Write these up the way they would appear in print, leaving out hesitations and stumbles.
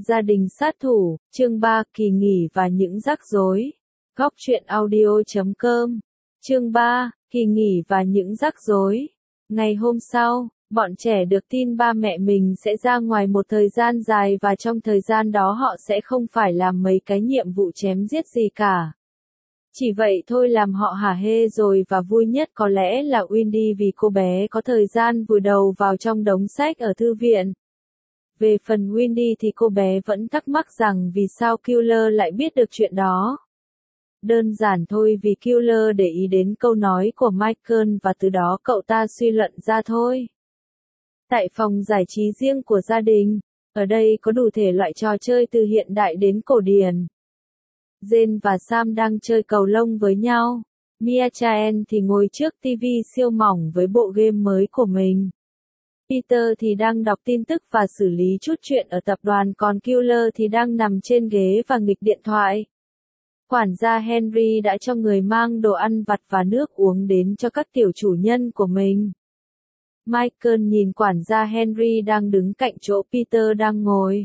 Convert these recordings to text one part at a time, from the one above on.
Gia đình sát thủ, chương 3, kỳ nghỉ và những rắc rối. Góc truyện audio.com. Chương 3, kỳ nghỉ và những rắc rối. Ngày hôm sau, bọn trẻ được tin ba mẹ mình sẽ ra ngoài một thời gian dài và trong thời gian đó họ sẽ không phải làm mấy cái nhiệm vụ chém giết gì cả. Chỉ vậy thôi làm họ hả hê rồi, và vui nhất có lẽ là Wendy vì cô bé có thời gian vùi đầu vào trong đống sách ở thư viện. Về phần Wendy thì cô bé vẫn thắc mắc rằng vì sao Killer lại biết được chuyện đó. Đơn giản thôi, vì Killer để ý đến câu nói của Michael và từ đó cậu ta suy luận ra thôi. Tại phòng giải trí riêng của gia đình, ở đây có đủ thể loại trò chơi từ hiện đại đến cổ điển. Jane và Sam đang chơi cầu lông với nhau. Mia Chaen thì ngồi trước TV siêu mỏng với bộ game mới của mình. Peter thì đang đọc tin tức và xử lý chút chuyện ở tập đoàn, còn Killer thì đang nằm trên ghế và nghịch điện thoại. Quản gia Henry đã cho người mang đồ ăn vặt và nước uống đến cho các tiểu chủ nhân của mình. Michael nhìn quản gia Henry đang đứng cạnh chỗ Peter đang ngồi.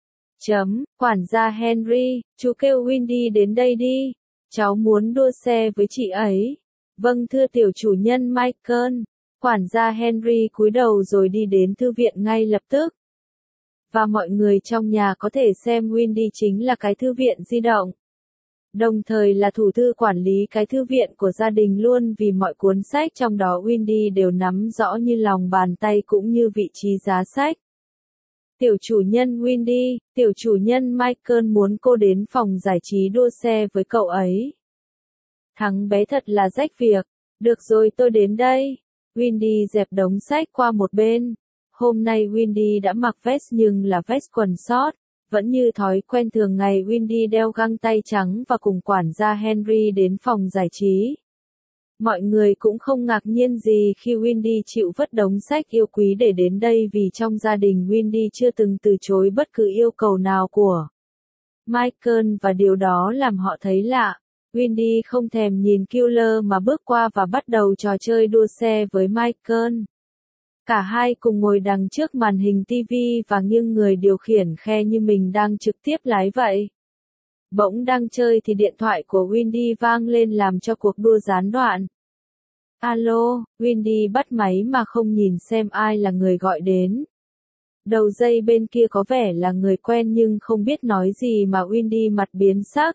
Quản gia Henry, chú kêu Wendy đến đây đi. Cháu muốn đua xe với chị ấy. Vâng thưa tiểu chủ nhân Michael. Quản gia Henry cúi đầu rồi đi đến thư viện ngay lập tức. Và mọi người trong nhà có thể xem Wendy chính là cái thư viện di động. Đồng thời là thủ thư quản lý cái thư viện của gia đình luôn, vì mọi cuốn sách trong đó Wendy đều nắm rõ như lòng bàn tay cũng như vị trí giá sách. Tiểu chủ nhân Wendy, tiểu chủ nhân Michael muốn cô đến phòng giải trí đua xe với cậu ấy. Thằng bé thật là rách việc. Được rồi, tôi đến đây. Wendy dẹp đống sách qua một bên. Hôm nay Wendy đã mặc vest nhưng là vest quần sót. Vẫn như thói quen thường ngày, Wendy đeo găng tay trắng và cùng quản gia Henry đến phòng giải trí. Mọi người cũng không ngạc nhiên gì khi Wendy chịu vứt đống sách yêu quý để đến đây, vì trong gia đình Wendy chưa từng từ chối bất cứ yêu cầu nào của Michael, và điều đó làm họ thấy lạ. Wendy không thèm nhìn Killer mà bước qua và bắt đầu trò chơi đua xe với Michael. Cả hai cùng ngồi đằng trước màn hình TV và nghiêng người điều khiển khe như mình đang trực tiếp lái vậy. Bỗng đang chơi thì điện thoại của Wendy vang lên làm cho cuộc đua gián đoạn. Alo, Wendy bắt máy mà không nhìn xem ai là người gọi đến. Đầu dây bên kia có vẻ là người quen nhưng không biết nói gì mà Wendy mặt biến sắc.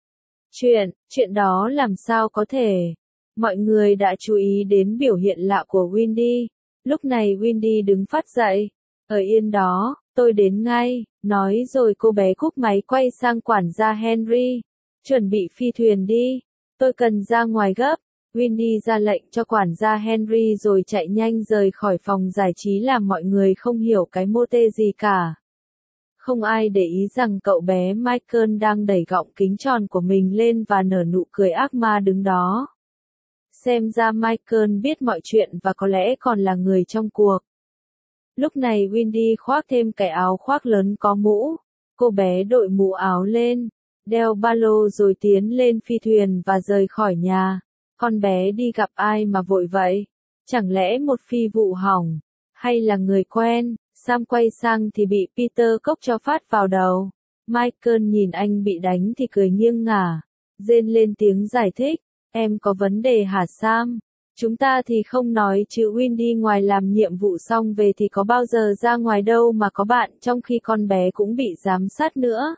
Chuyện đó làm sao có thể? Mọi người đã chú ý đến biểu hiện lạ của Wendy. Lúc này Wendy đứng phát dậy. Ở yên đó, tôi đến ngay, nói rồi cô bé cúp máy quay sang quản gia Henry. Chuẩn bị phi thuyền đi, tôi cần ra ngoài gấp. Wendy ra lệnh cho quản gia Henry rồi chạy nhanh rời khỏi phòng giải trí, làm mọi người không hiểu cái mô tê gì cả. Không ai để ý rằng cậu bé Michael đang đẩy gọng kính tròn của mình lên và nở nụ cười ác ma đứng đó. Xem ra Michael biết mọi chuyện và có lẽ còn là người trong cuộc. Lúc này Wendy khoác thêm cái áo khoác lớn có mũ. Cô bé đội mũ áo lên, đeo ba lô rồi tiến lên phi thuyền và rời khỏi nhà. Con bé đi gặp ai mà vội vậy? Chẳng lẽ một phi vụ hỏng? Hay là người quen? Sam quay sang thì bị Peter cốc cho phát vào đầu. Michael nhìn anh bị đánh thì cười nghiêng ngả. Jane lên tiếng giải thích. Em có vấn đề hả Sam? Chúng ta thì không nói chứ Wendy ngoài làm nhiệm vụ xong về thì có bao giờ ra ngoài đâu mà có bạn, trong khi con bé cũng bị giám sát nữa.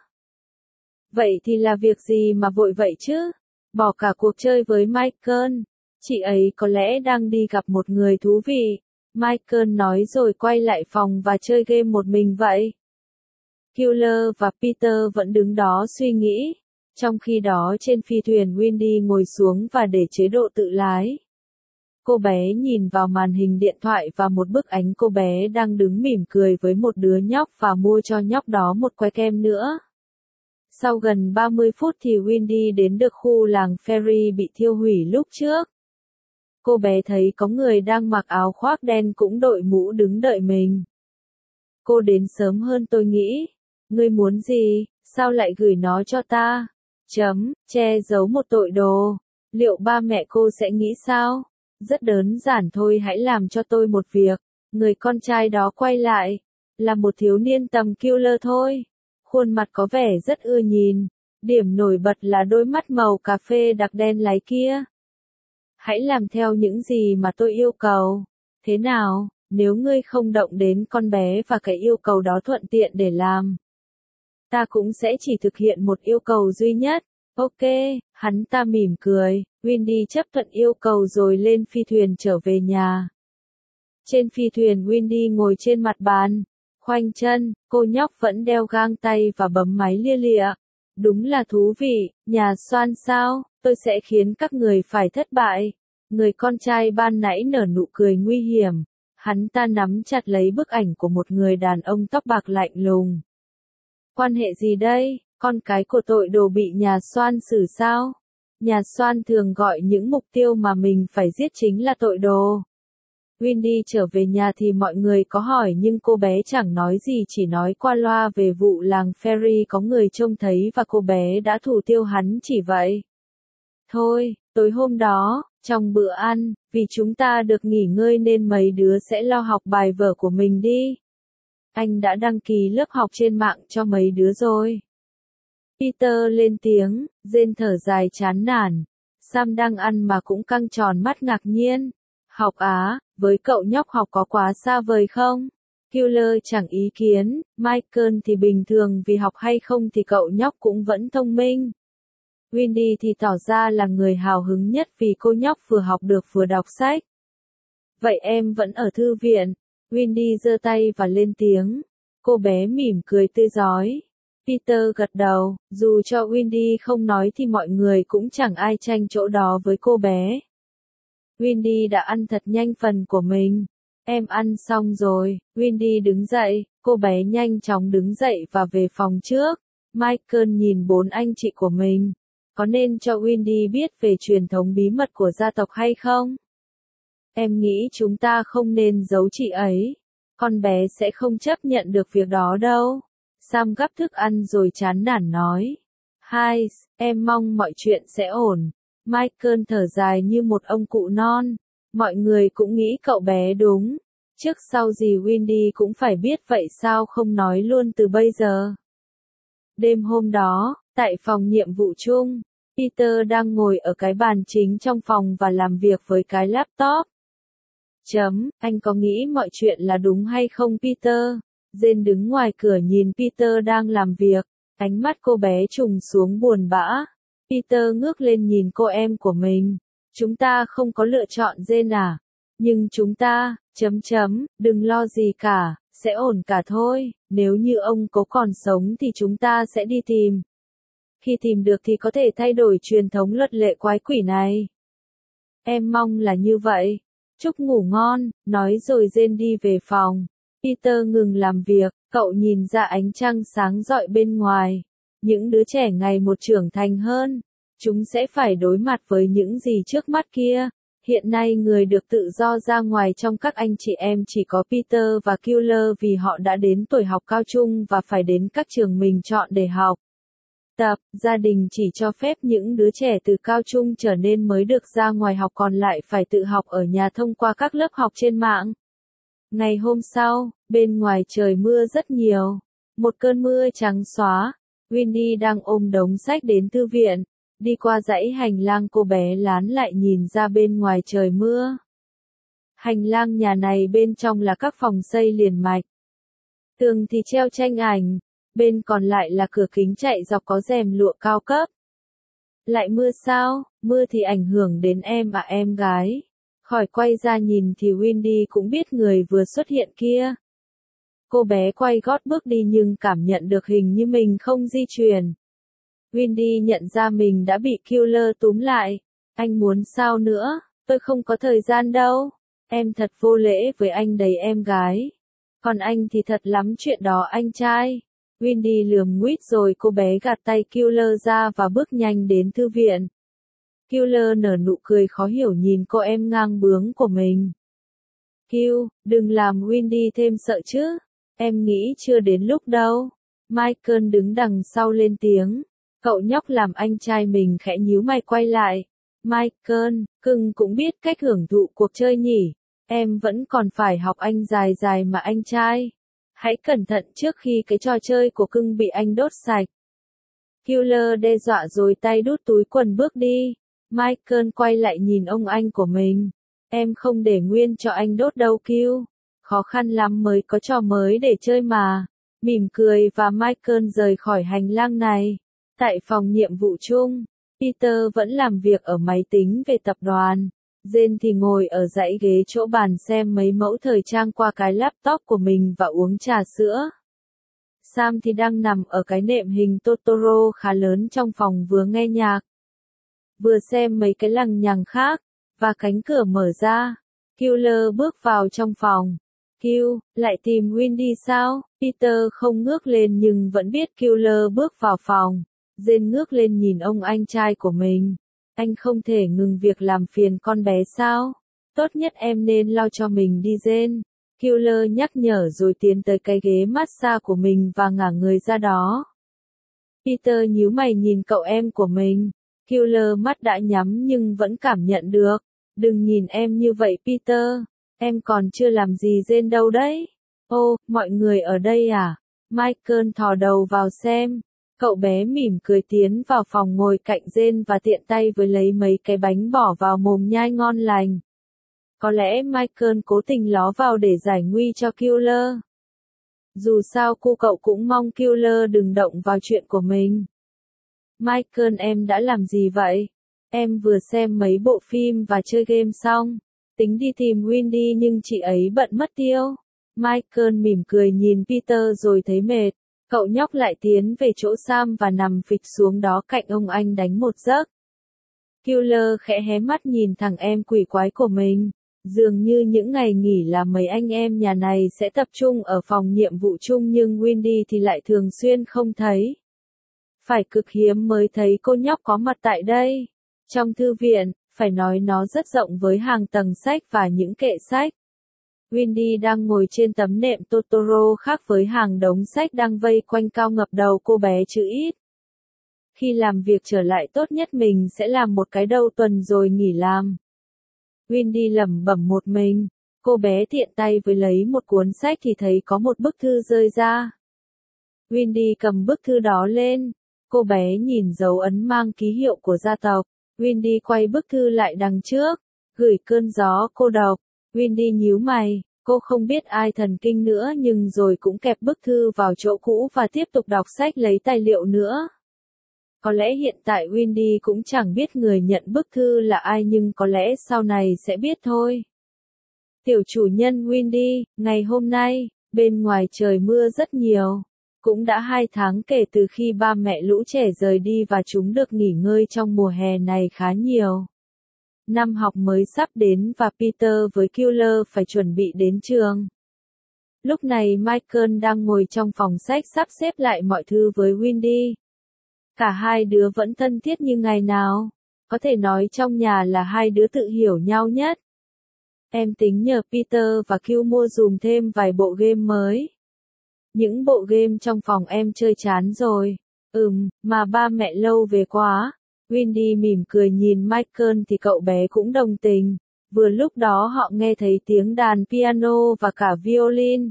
Vậy thì là việc gì mà vội vậy chứ? Bỏ cả cuộc chơi với Michael. Chị ấy có lẽ đang đi gặp một người thú vị. Michael nói rồi quay lại phòng và chơi game một mình vậy. Killer và Peter vẫn đứng đó suy nghĩ. Trong khi đó trên phi thuyền Wendy ngồi xuống và để chế độ tự lái. Cô bé nhìn vào màn hình điện thoại và một bức ảnh cô bé đang đứng mỉm cười với một đứa nhóc và mua cho nhóc đó một que kem nữa. Sau gần 30 phút thì Wendy đến được khu làng Ferry bị thiêu hủy lúc trước. Cô bé thấy có người đang mặc áo khoác đen cũng đội mũ đứng đợi mình. Cô đến sớm hơn tôi nghĩ. Ngươi muốn gì? Sao lại gửi nó cho ta? Che giấu một tội đồ. Liệu ba mẹ cô sẽ nghĩ sao? Rất đơn giản thôi, hãy làm cho tôi một việc. Người con trai đó quay lại. Là một thiếu niên tầm Killer thôi. khuôn mặt có vẻ rất ưa nhìn. Điểm nổi bật là đôi mắt màu cà phê đặc đen láy kia. Hãy làm theo những gì mà tôi yêu cầu. Thế nào, nếu ngươi không động đến con bé và cái yêu cầu đó thuận tiện để làm? Ta cũng sẽ chỉ thực hiện một yêu cầu duy nhất. Ok, hắn ta mỉm cười, Wendy chấp thuận yêu cầu rồi lên phi thuyền trở về nhà. Trên phi thuyền Wendy ngồi trên mặt bàn, khoanh chân, cô nhóc vẫn đeo găng tay và bấm máy lia lịa. Đúng là thú vị, nhà xoan sao, tôi sẽ khiến các người phải thất bại. Người con trai ban nãy nở nụ cười nguy hiểm. Hắn ta nắm chặt lấy bức ảnh của một người đàn ông tóc bạc lạnh lùng. Quan hệ gì đây, con cái của tội đồ bị nhà xoan xử sao? Nhà xoan thường gọi những mục tiêu mà mình phải giết chính là tội đồ. Wendy trở về nhà thì mọi người có hỏi nhưng cô bé chẳng nói gì, chỉ nói qua loa về vụ làng Ferry có người trông thấy và cô bé đã thủ tiêu hắn chỉ vậy. Thôi, tối hôm đó, trong bữa ăn, vì chúng ta được nghỉ ngơi nên mấy đứa sẽ lo học bài vở của mình đi. Anh đã đăng ký lớp học trên mạng cho mấy đứa rồi. Peter lên tiếng, Jane thở dài chán nản. Sam đang ăn mà cũng căng tròn mắt ngạc nhiên. Học á, với cậu nhóc học có quá xa vời không? Killer chẳng ý kiến, Michael thì bình thường vì học hay không thì cậu nhóc cũng vẫn thông minh. Wendy thì tỏ ra là người hào hứng nhất vì cô nhóc vừa học được vừa đọc sách. Vậy em vẫn ở thư viện. Wendy giơ tay và lên tiếng. Cô bé mỉm cười tươi rói. Peter gật đầu, dù cho Wendy không nói thì mọi người cũng chẳng ai tranh chỗ đó với cô bé. Wendy đã ăn thật nhanh phần của mình. Em ăn xong rồi, Wendy đứng dậy, cô bé nhanh chóng đứng dậy và về phòng trước. Michael nhìn bốn anh chị của mình. Có nên cho Wendy biết về truyền thống bí mật của gia tộc hay không? Em nghĩ chúng ta không nên giấu chị ấy. Con bé sẽ không chấp nhận được việc đó đâu. Sam gắp thức ăn rồi chán nản nói. Hai, em mong mọi chuyện sẽ ổn. Michael thở dài như một ông cụ non. Mọi người cũng nghĩ cậu bé đúng. Trước sau gì Wendy cũng phải biết vậy sao không nói luôn từ bây giờ. Đêm hôm đó, tại phòng nhiệm vụ chung, Peter đang ngồi ở cái bàn chính trong phòng và làm việc với cái laptop. Anh có nghĩ mọi chuyện là đúng hay không Peter? Jane đứng ngoài cửa nhìn Peter đang làm việc, ánh mắt cô bé trùng xuống buồn bã. Peter ngước lên nhìn cô em của mình. Chúng ta không có lựa chọn Jane à? Nhưng chúng ta, đừng lo gì cả, sẽ ổn cả thôi, nếu như ông có còn sống thì chúng ta sẽ đi tìm. Khi tìm được thì có thể thay đổi truyền thống luật lệ quái quỷ này. Em mong là như vậy. Chúc ngủ ngon, nói rồi Jane đi về phòng. Peter ngừng làm việc, cậu nhìn ra ánh trăng sáng rọi bên ngoài. Những đứa trẻ ngày một trưởng thành hơn. Chúng sẽ phải đối mặt với những gì trước mắt kia. Hiện nay người được tự do ra ngoài trong các anh chị em chỉ có Peter và Killer vì họ đã đến tuổi học cao trung và phải đến các trường mình chọn để học. Gia đình chỉ cho phép những đứa trẻ từ cao trung trở nên mới được ra ngoài học, còn lại phải tự học ở nhà thông qua các lớp học trên mạng. Ngày hôm sau, bên ngoài trời mưa rất nhiều. Một cơn mưa trắng xóa. Wendy đang ôm đống sách đến thư viện. Đi qua dãy hành lang cô bé lán lại nhìn ra bên ngoài trời mưa. Hành lang nhà này bên trong là các phòng xây liền mạch. Tường thì treo tranh ảnh. Bên còn lại là cửa kính chạy dọc có rèm lụa cao cấp. Lại mưa sao? Mưa thì ảnh hưởng đến em à em gái? Khỏi quay ra nhìn thì Wendy cũng biết người vừa xuất hiện kia. Cô bé quay gót bước đi nhưng cảm nhận được hình như mình không di chuyển. Wendy nhận ra mình đã bị Killer túm lại. Anh muốn sao nữa? Tôi không có thời gian đâu. Em thật vô lễ với anh đấy em gái. Còn anh thì thật lắm chuyện đó anh trai. Wendy lườm nguýt rồi cô bé gạt tay Killer ra và bước nhanh đến thư viện. Killer nở nụ cười khó hiểu nhìn cô em ngang bướng của mình. Kill, đừng làm Wendy thêm sợ chứ. Em nghĩ chưa đến lúc đâu. Michael đứng đằng sau lên tiếng. Cậu nhóc làm anh trai mình khẽ nhíu mày quay lại. Michael, cưng cũng biết cách hưởng thụ cuộc chơi nhỉ. Em vẫn còn phải học anh dài dài mà anh trai. Hãy cẩn thận trước khi cái trò chơi của cưng bị anh đốt sạch. Killer đe dọa rồi tay đút túi quần bước đi. Michael quay lại nhìn ông anh của mình. Em không để nguyên cho anh đốt đâu Kill. Khó khăn lắm mới có trò mới để chơi mà. Mỉm cười và Michael rời khỏi hành lang này. Tại phòng nhiệm vụ chung, Peter vẫn làm việc ở máy tính về tập đoàn. Jane thì ngồi ở dãy ghế chỗ bàn xem mấy mẫu thời trang qua cái laptop của mình và uống trà sữa. Sam thì đang nằm ở cái nệm hình Totoro khá lớn trong phòng vừa nghe nhạc, vừa xem mấy cái lằng nhằng khác, và cánh cửa mở ra. Killer bước vào trong phòng. Kill, lại tìm Wendy sao? Peter không ngước lên nhưng vẫn biết Killer bước vào phòng. Jane ngước lên nhìn ông anh trai của mình. Anh không thể ngừng việc làm phiền con bé sao? Tốt nhất em nên lo cho mình đi Jane. Killer nhắc nhở rồi tiến tới cái ghế massage của mình và ngả người ra đó. Peter nhíu mày nhìn cậu em của mình. Killer mắt đã nhắm nhưng vẫn cảm nhận được. Đừng nhìn em như vậy Peter. Em còn chưa làm gì Jane đâu đấy. Ô, mọi người ở đây à? Michael thò đầu vào xem. Cậu bé mỉm cười tiến vào phòng ngồi cạnh Jane và tiện tay với lấy mấy cái bánh bỏ vào mồm nhai ngon lành. Có lẽ Michael cố tình ló vào để giải nguy cho Killer. Dù sao cậu cũng mong Killer đừng động vào chuyện của mình. Michael em đã làm gì vậy? Em vừa xem mấy bộ phim và chơi game xong. Tính đi tìm Wendy nhưng chị ấy bận mất tiêu. Michael mỉm cười nhìn Peter rồi thấy mệt. Cậu nhóc lại tiến về chỗ Sam và nằm phịch xuống đó cạnh ông anh đánh một giấc. Killer khẽ hé mắt nhìn thằng em quỷ quái của mình. Dường như những ngày nghỉ là mấy anh em nhà này sẽ tập trung ở phòng nhiệm vụ chung nhưng Wendy thì lại thường xuyên không thấy. Phải cực hiếm mới thấy cô nhóc có mặt tại đây. Trong thư viện, phải nói nó rất rộng với hàng tầng sách và những kệ sách. Wendy đang ngồi trên tấm nệm Totoro khác với hàng đống sách đang vây quanh cao ngập đầu cô bé chữ ít. Khi làm việc trở lại tốt nhất mình sẽ làm một cái đầu tuần rồi nghỉ làm. Wendy lẩm bẩm một mình. Cô bé tiện tay với lấy một cuốn sách thì thấy có một bức thư rơi ra. Wendy cầm bức thư đó lên. Cô bé nhìn dấu ấn mang ký hiệu của gia tộc. Wendy quay bức thư lại đằng trước. Gửi cơn gió cô độc. Wendy nhíu mày. Cô không biết ai thần kinh nữa nhưng rồi cũng kẹp bức thư vào chỗ cũ và tiếp tục đọc sách lấy tài liệu nữa. Có lẽ hiện tại Wendy cũng chẳng biết người nhận bức thư là ai nhưng có lẽ sau này sẽ biết thôi. Tiểu chủ nhân Wendy, ngày hôm nay, bên ngoài trời mưa rất nhiều. Cũng đã 2 tháng kể từ khi ba mẹ lũ trẻ rời đi và chúng được nghỉ ngơi trong mùa hè này khá nhiều. Năm học mới sắp đến và Peter với Killer phải chuẩn bị đến trường. Lúc này Michael đang ngồi trong phòng sách sắp xếp lại mọi thứ với Wendy. Cả hai đứa vẫn thân thiết như ngày nào. Có thể nói trong nhà là hai đứa tự hiểu nhau nhất. Em tính nhờ Peter và Q mua dùm thêm vài bộ game mới. Những bộ game trong phòng em chơi chán rồi. Mà ba mẹ lâu về quá. Wendy mỉm cười nhìn Michael thì cậu bé cũng đồng tình. Vừa lúc đó họ nghe thấy tiếng đàn piano và cả violin.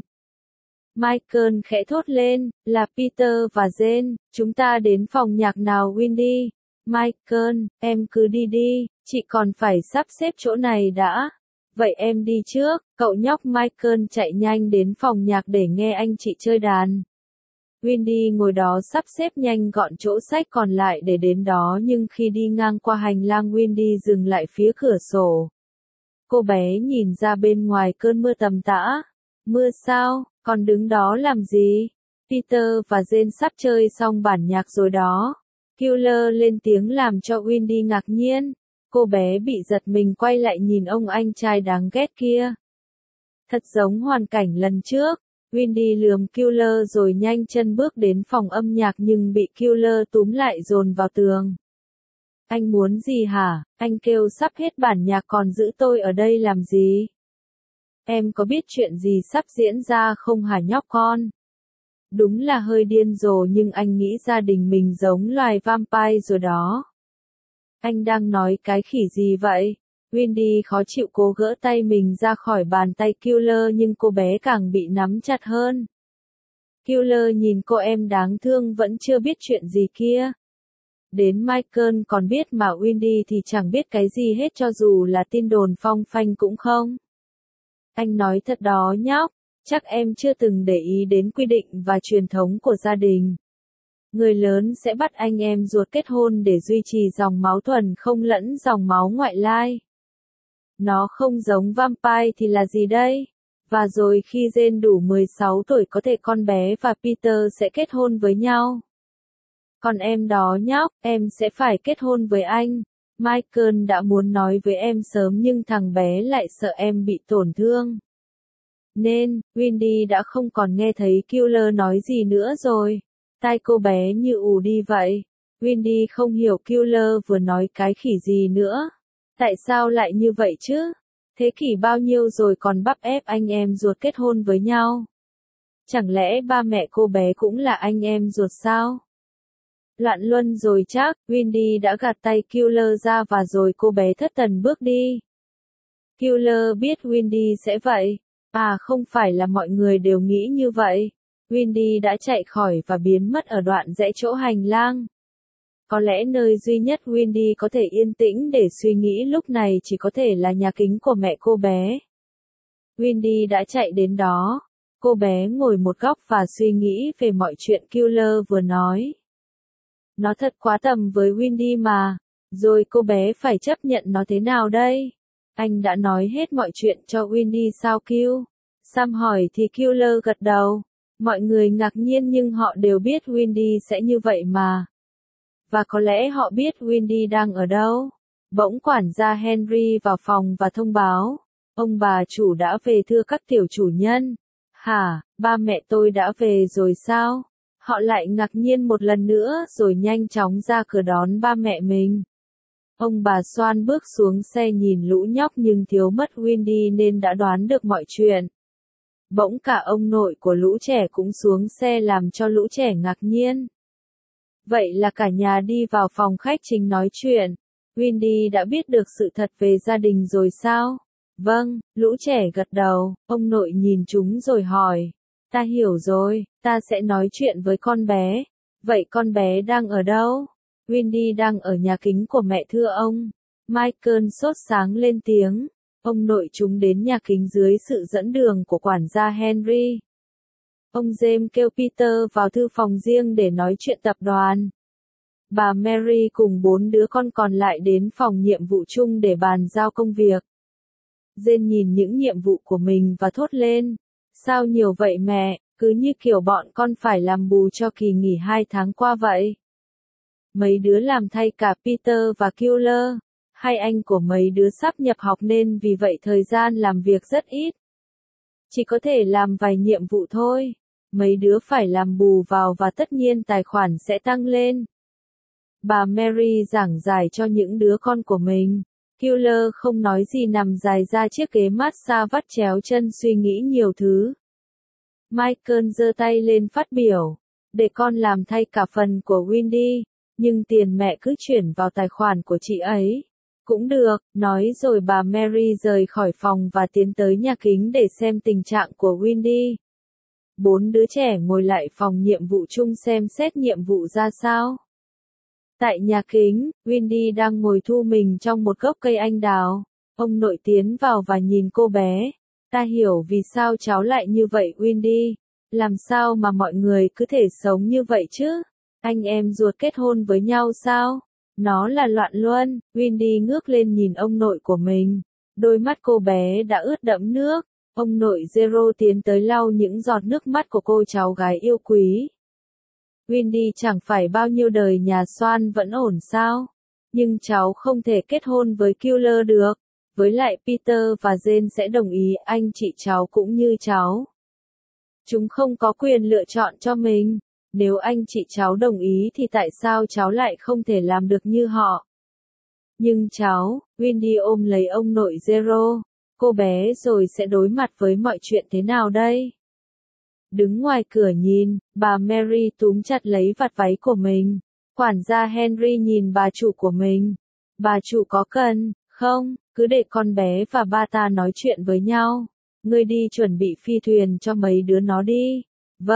Michael khẽ thốt lên, là Peter và Jane, chúng ta đến phòng nhạc nào Wendy? Michael, em cứ đi đi, chị còn phải sắp xếp chỗ này đã. Vậy em đi trước, cậu nhóc Michael chạy nhanh đến phòng nhạc để nghe anh chị chơi đàn. Wendy ngồi đó sắp xếp nhanh gọn chỗ sách còn lại để đến đó nhưng khi đi ngang qua hành lang Wendy dừng lại phía cửa sổ. Cô bé nhìn ra bên ngoài cơn mưa tầm tã. Mưa sao, còn đứng đó làm gì? Peter và Jane sắp chơi xong bản nhạc rồi đó. Killer lên tiếng làm cho Wendy ngạc nhiên. Cô bé bị giật mình quay lại nhìn ông anh trai đáng ghét kia. Thật giống hoàn cảnh lần trước. Wendy lườm Killer rồi nhanh chân bước đến phòng âm nhạc nhưng bị Killer túm lại dồn vào tường. Anh muốn gì hả? Anh kêu sắp hết bản nhạc còn giữ tôi ở đây làm gì? Em có biết chuyện gì sắp diễn ra không hả nhóc con? Đúng là hơi điên rồ nhưng anh nghĩ gia đình mình giống loài vampire rồi đó. Anh đang nói cái khỉ gì vậy? Wendy khó chịu cố gỡ tay mình ra khỏi bàn tay Killer nhưng cô bé càng bị nắm chặt hơn. Killer nhìn cô em đáng thương vẫn chưa biết chuyện gì kia. Đến Michael còn biết mà Wendy thì chẳng biết cái gì hết, cho dù là tin đồn phong phanh cũng không. Anh nói thật đó nhóc, chắc em chưa từng để ý đến quy định và truyền thống của gia đình. Người lớn sẽ bắt anh em ruột kết hôn để duy trì dòng máu thuần không lẫn dòng máu ngoại lai. Nó không giống vampire thì là gì đây? Và rồi khi Jane đủ 16 tuổi có thể con bé và Peter sẽ kết hôn với nhau. Còn em đó nhóc, em sẽ phải kết hôn với anh. Michael đã muốn nói với em sớm nhưng thằng bé lại sợ em bị tổn thương. Nên, Wendy đã không còn nghe thấy Killer nói gì nữa rồi. Tai cô bé như ù đi vậy. Wendy không hiểu Killer vừa nói cái khỉ gì nữa. Tại sao lại như vậy chứ? Thế kỷ bao nhiêu rồi còn bắt ép anh em ruột kết hôn với nhau? Chẳng lẽ ba mẹ cô bé cũng là anh em ruột sao? Loạn luân rồi chắc, Wendy đã gạt tay Killer ra và rồi cô bé thất thần bước đi. Killer biết Wendy sẽ vậy. À không phải là mọi người đều nghĩ như vậy. Wendy đã chạy khỏi và biến mất ở đoạn rẽ chỗ hành lang. Có lẽ nơi duy nhất Wendy có thể yên tĩnh để suy nghĩ lúc này chỉ có thể là nhà kính của mẹ cô bé. Wendy đã chạy đến đó. Cô bé ngồi một góc và suy nghĩ về mọi chuyện Killer vừa nói. Nó thật quá tầm với Wendy mà. Rồi cô bé phải chấp nhận nó thế nào đây? Anh đã nói hết mọi chuyện cho Wendy sao Q? Sam hỏi thì Killer gật đầu. Mọi người ngạc nhiên nhưng họ đều biết Wendy sẽ như vậy mà. Và có lẽ họ biết Wendy đang ở đâu. Bỗng quản gia Henry vào phòng và thông báo. Ông bà chủ đã về thưa các tiểu chủ nhân. Hả, ba mẹ tôi đã về rồi sao? Họ lại ngạc nhiên một lần nữa rồi nhanh chóng ra cửa đón ba mẹ mình. Ông bà Swan bước xuống xe nhìn lũ nhóc nhưng thiếu mất Wendy nên đã đoán được mọi chuyện. Bỗng cả ông nội của lũ trẻ cũng xuống xe làm cho lũ trẻ ngạc nhiên. Vậy là cả nhà đi vào phòng khách chính nói chuyện. Wendy đã biết được sự thật về gia đình rồi sao? Vâng, lũ trẻ gật đầu, ông nội nhìn chúng rồi hỏi. Ta hiểu rồi, ta sẽ nói chuyện với con bé. Vậy con bé đang ở đâu? Wendy đang ở nhà kính của mẹ thưa ông. Michael sốt sáng lên tiếng. Ông nội chúng đến nhà kính dưới sự dẫn đường của quản gia Henry. Ông James kêu Peter vào thư phòng riêng để nói chuyện tập đoàn. Bà Mary cùng 4 đứa con còn lại đến phòng nhiệm vụ chung để bàn giao công việc. Jane nhìn những nhiệm vụ của mình và thốt lên. Sao nhiều vậy mẹ, cứ như kiểu bọn con phải làm bù cho kỳ nghỉ 2 tháng qua vậy. Mấy đứa làm thay cả Peter và Killer. Hai anh của mấy đứa sắp nhập học nên vì vậy thời gian làm việc rất ít. Chỉ có thể làm vài nhiệm vụ thôi. Mấy đứa phải làm bù vào và tất nhiên tài khoản sẽ tăng lên. Bà Mary giảng giải cho những đứa con của mình. Killer không nói gì nằm dài ra chiếc ghế massage vắt chéo chân suy nghĩ nhiều thứ. Michael giơ tay lên phát biểu. Để con làm thay cả phần của Wendy, nhưng tiền mẹ cứ chuyển vào tài khoản của chị ấy. Cũng được, nói rồi bà Mary rời khỏi phòng và tiến tới nhà kính để xem tình trạng của Wendy. 4 đứa trẻ ngồi lại phòng nhiệm vụ chung xem xét nhiệm vụ ra sao. Tại nhà kính, Wendy đang ngồi thu mình trong một gốc cây anh đào. Ông nội tiến vào và nhìn cô bé. Ta hiểu vì sao cháu lại như vậy Wendy. Làm sao mà mọi người cứ thể sống như vậy chứ? Anh em ruột kết hôn với nhau sao? Nó là loạn luân. Wendy ngước lên nhìn ông nội của mình. Đôi mắt cô bé đã ướt đẫm nước. Ông nội Zero tiến tới lau những giọt nước mắt của cô cháu gái yêu quý. Wendy chẳng phải bao nhiêu đời nhà Swan vẫn ổn sao? Nhưng cháu không thể kết hôn với Killer được. Với lại Peter và Jane sẽ đồng ý, anh chị cháu cũng như cháu. Chúng không có quyền lựa chọn cho mình. Nếu anh chị cháu đồng ý thì tại sao cháu lại không thể làm được như họ? Nhưng cháu, Wendy ôm lấy ông nội Zero. Cô bé rồi sẽ đối mặt với mọi chuyện thế nào đây? Đứng ngoài cửa nhìn, bà Mary túm chặt lấy vạt váy của mình. Quản gia Henry nhìn bà chủ của mình. Bà chủ có cần, không, cứ để con bé và ba ta nói chuyện với nhau. Ngươi đi chuẩn bị phi thuyền cho mấy đứa nó đi. Vâng,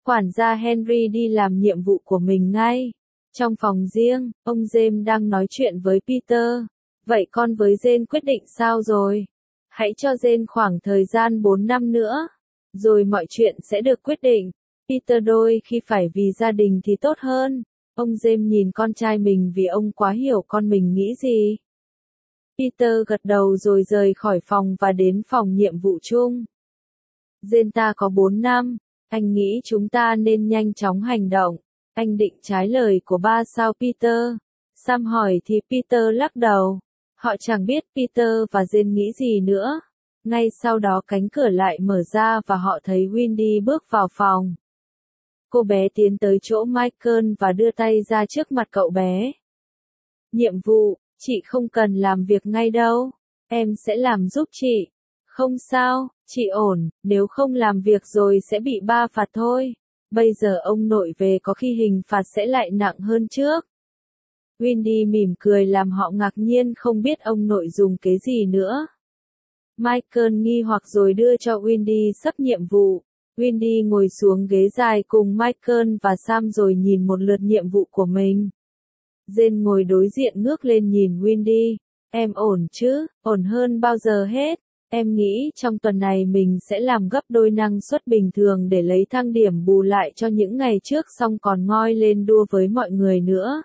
Quản gia Henry đi làm nhiệm vụ của mình ngay. Trong phòng riêng, ông James đang nói chuyện với Peter. Vậy con với Jane quyết định sao rồi? Hãy cho Jane khoảng thời gian 4 năm nữa. Rồi mọi chuyện sẽ được quyết định. Peter đôi khi phải vì gia đình thì tốt hơn. Ông James nhìn con trai mình vì ông quá hiểu con mình nghĩ gì. Peter gật đầu rồi rời khỏi phòng và đến phòng nhiệm vụ chung. Jane ta có 4 năm. Anh nghĩ chúng ta nên nhanh chóng hành động. Anh định trái lời của ba sao Peter? Sam hỏi thì Peter lắc đầu. Họ chẳng biết Peter và Jane nghĩ gì nữa. Ngay sau đó cánh cửa lại mở ra và họ thấy Wendy bước vào phòng. Cô bé tiến tới chỗ Michael và đưa tay ra trước mặt cậu bé. Nhiệm vụ, chị không cần làm việc ngay đâu. Em sẽ làm giúp chị. Không sao, chị ổn, nếu không làm việc rồi sẽ bị ba phạt thôi. Bây giờ ông nội về có khi hình phạt sẽ lại nặng hơn trước. Wendy mỉm cười làm họ ngạc nhiên không biết ông nội dùng cái gì nữa. Michael nghi hoặc rồi đưa cho Wendy sắp nhiệm vụ. Wendy ngồi xuống ghế dài cùng Michael và Sam rồi nhìn một lượt nhiệm vụ của mình. Jane ngồi đối diện ngước lên nhìn Wendy. Em ổn chứ, ổn hơn bao giờ hết. Em nghĩ trong tuần này mình sẽ làm gấp đôi năng suất bình thường để lấy thang điểm bù lại cho những ngày trước xong còn ngoi lên đua với mọi người nữa.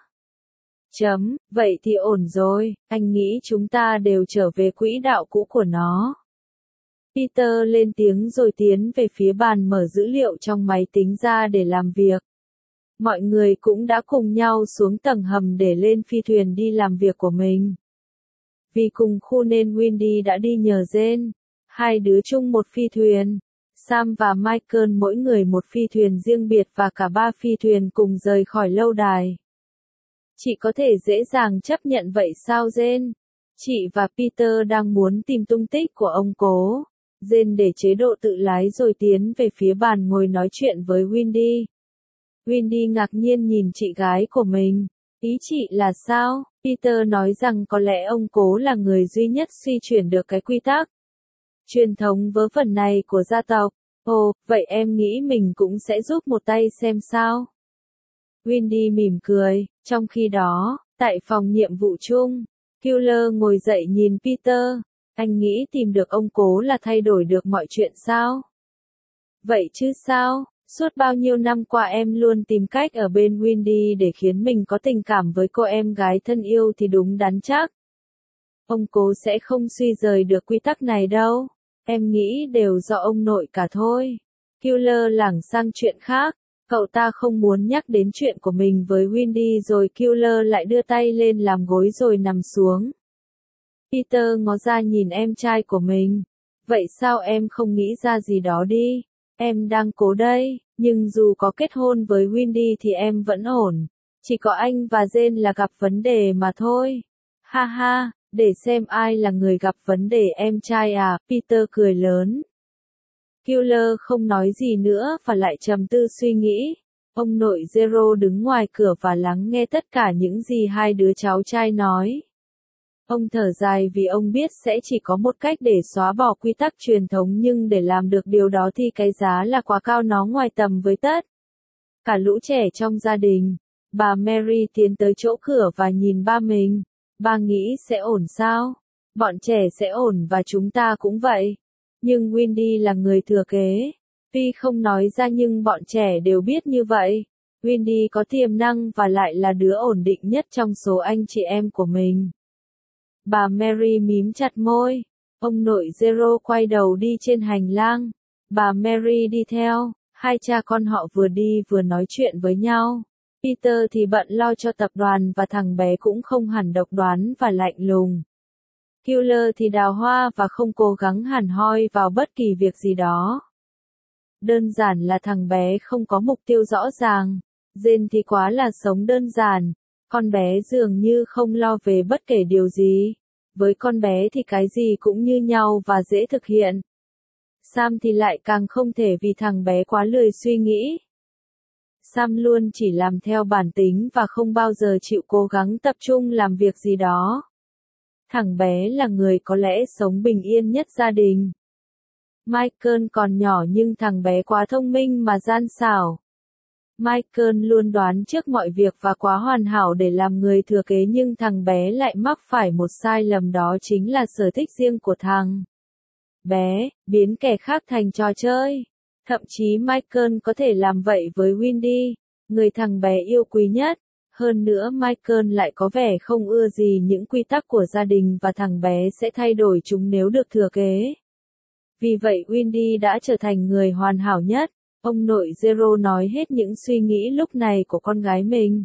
Vậy thì ổn rồi, anh nghĩ chúng ta đều trở về quỹ đạo cũ của nó. Peter lên tiếng rồi tiến về phía bàn mở dữ liệu trong máy tính ra để làm việc. Mọi người cũng đã cùng nhau xuống tầng hầm để lên phi thuyền đi làm việc của mình. Vì cùng khu nên Wendy đã đi nhờ Jane. Hai đứa chung một phi thuyền. Sam và Michael mỗi người một phi thuyền riêng biệt và cả ba phi thuyền cùng rời khỏi lâu đài. Chị có thể dễ dàng chấp nhận vậy sao Jane? Chị và Peter đang muốn tìm tung tích của ông cố. Jane để chế độ tự lái rồi tiến về phía bàn ngồi nói chuyện với Wendy. Wendy ngạc nhiên nhìn chị gái của mình. Ý chị là sao? Peter nói rằng có lẽ ông cố là người duy nhất suy chuyển được cái quy tắc truyền thống vớ vẩn này của gia tộc. Ồ, vậy em nghĩ mình cũng sẽ giúp một tay xem sao? Wendy mỉm cười. Trong khi đó, tại phòng nhiệm vụ chung, Killer ngồi dậy nhìn Peter. Anh nghĩ tìm được ông cố là thay đổi được mọi chuyện sao? Vậy chứ sao? Suốt bao nhiêu năm qua em luôn tìm cách ở bên Wendy để khiến mình có tình cảm với cô em gái thân yêu thì đúng đắn chắc. Ông cố sẽ không suy rời được quy tắc này đâu. Em nghĩ đều do ông nội cả thôi. Killer lảng sang chuyện khác. Cậu ta không muốn nhắc đến chuyện của mình với Wendy rồi Killer lại đưa tay lên làm gối rồi nằm xuống. Peter ngó ra nhìn em trai của mình. Vậy sao em không nghĩ ra gì đó đi? Em đang cố đây, nhưng dù có kết hôn với Wendy thì em vẫn ổn. Chỉ có anh và Jane là gặp vấn đề mà thôi. Ha ha, để xem ai là người gặp vấn đề em trai à, Peter cười lớn. Killer không nói gì nữa và lại trầm tư suy nghĩ. Ông nội Zero đứng ngoài cửa và lắng nghe tất cả những gì hai đứa cháu trai nói. Ông thở dài vì ông biết sẽ chỉ có một cách để xóa bỏ quy tắc truyền thống nhưng để làm được điều đó thì cái giá là quá cao nó ngoài tầm với tất cả lũ trẻ trong gia đình. Bà Mary tiến tới chỗ cửa và nhìn ba mình. Ba nghĩ sẽ ổn sao? Bọn trẻ sẽ ổn và chúng ta cũng vậy. Nhưng Wendy là người thừa kế. Tuy không nói ra nhưng bọn trẻ đều biết như vậy. Wendy có tiềm năng và lại là đứa ổn định nhất trong số anh chị em của mình. Bà Mary mím chặt môi. Ông nội Zero quay đầu đi trên hành lang. Bà Mary đi theo. Hai cha con họ vừa đi vừa nói chuyện với nhau. Peter thì bận lo cho tập đoàn và thằng bé cũng không hẳn độc đoán và lạnh lùng. Killer thì đào hoa và không cố gắng hẳn hoi vào bất kỳ việc gì đó. Đơn giản là thằng bé không có mục tiêu rõ ràng. Jane thì quá là sống đơn giản. Con bé dường như không lo về bất kể điều gì. Với con bé thì cái gì cũng như nhau và dễ thực hiện. Sam thì lại càng không thể vì thằng bé quá lười suy nghĩ. Sam luôn chỉ làm theo bản tính và không bao giờ chịu cố gắng tập trung làm việc gì đó. Thằng bé là người có lẽ sống bình yên nhất gia đình. Michael còn nhỏ nhưng thằng bé quá thông minh mà gian xảo. Michael luôn đoán trước mọi việc và quá hoàn hảo để làm người thừa kế, nhưng thằng bé lại mắc phải một sai lầm, đó chính là sở thích riêng của thằng bé, biến kẻ khác thành trò chơi. Thậm chí Michael có thể làm vậy với Wendy, người thằng bé yêu quý nhất. Hơn nữa Michael lại có vẻ không ưa gì những quy tắc của gia đình và thằng bé sẽ thay đổi chúng nếu được thừa kế. Vì vậy Wendy đã trở thành người hoàn hảo nhất. Ông nội Zero nói hết những suy nghĩ lúc này của con gái mình.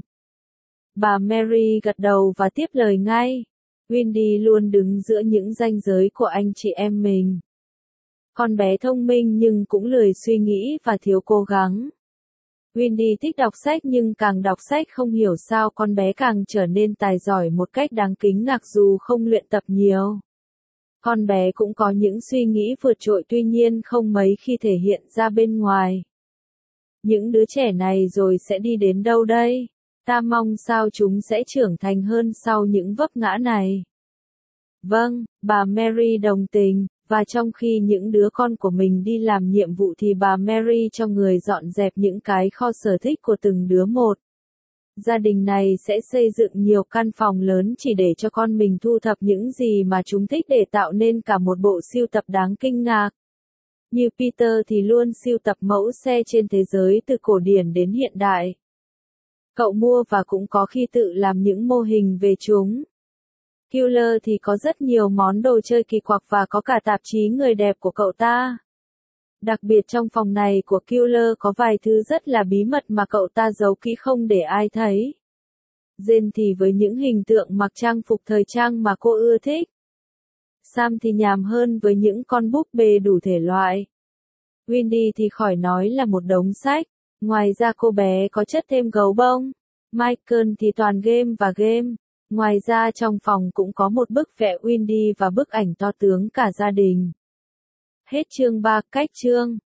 Bà Mary gật đầu và tiếp lời ngay. Wendy luôn đứng giữa những ranh giới của anh chị em mình. Con bé thông minh nhưng cũng lười suy nghĩ và thiếu cố gắng. Wendy thích đọc sách nhưng càng đọc sách không hiểu sao con bé càng trở nên tài giỏi một cách đáng kính ngạc dù không luyện tập nhiều. Con bé cũng có những suy nghĩ vượt trội, tuy nhiên không mấy khi thể hiện ra bên ngoài. Những đứa trẻ này rồi sẽ đi đến đâu đây? Ta mong sao chúng sẽ trưởng thành hơn sau những vấp ngã này. Vâng, bà Mary đồng tình, và trong khi những đứa con của mình đi làm nhiệm vụ thì bà Mary cho người dọn dẹp những cái kho sở thích của từng đứa một. Gia đình này sẽ xây dựng nhiều căn phòng lớn chỉ để cho con mình thu thập những gì mà chúng thích để tạo nên cả một bộ sưu tập đáng kinh ngạc. Như Peter thì luôn sưu tập mẫu xe trên thế giới từ cổ điển đến hiện đại. Cậu mua và cũng có khi tự làm những mô hình về chúng. Killer thì có rất nhiều món đồ chơi kỳ quặc và có cả tạp chí người đẹp của cậu ta. Đặc biệt trong phòng này của Killer có vài thứ rất là bí mật mà cậu ta giấu kỹ không để ai thấy. Jane thì với những hình tượng mặc trang phục thời trang mà cô ưa thích. Sam thì nhàm hơn với những con búp bê đủ thể loại. Wendy thì khỏi nói là một đống sách. Ngoài ra cô bé có chất thêm gấu bông. Michael thì toàn game và game. Ngoài ra trong phòng cũng có một bức vẽ Wendy và bức ảnh to tướng cả gia đình. Hết chương 3, cách chương.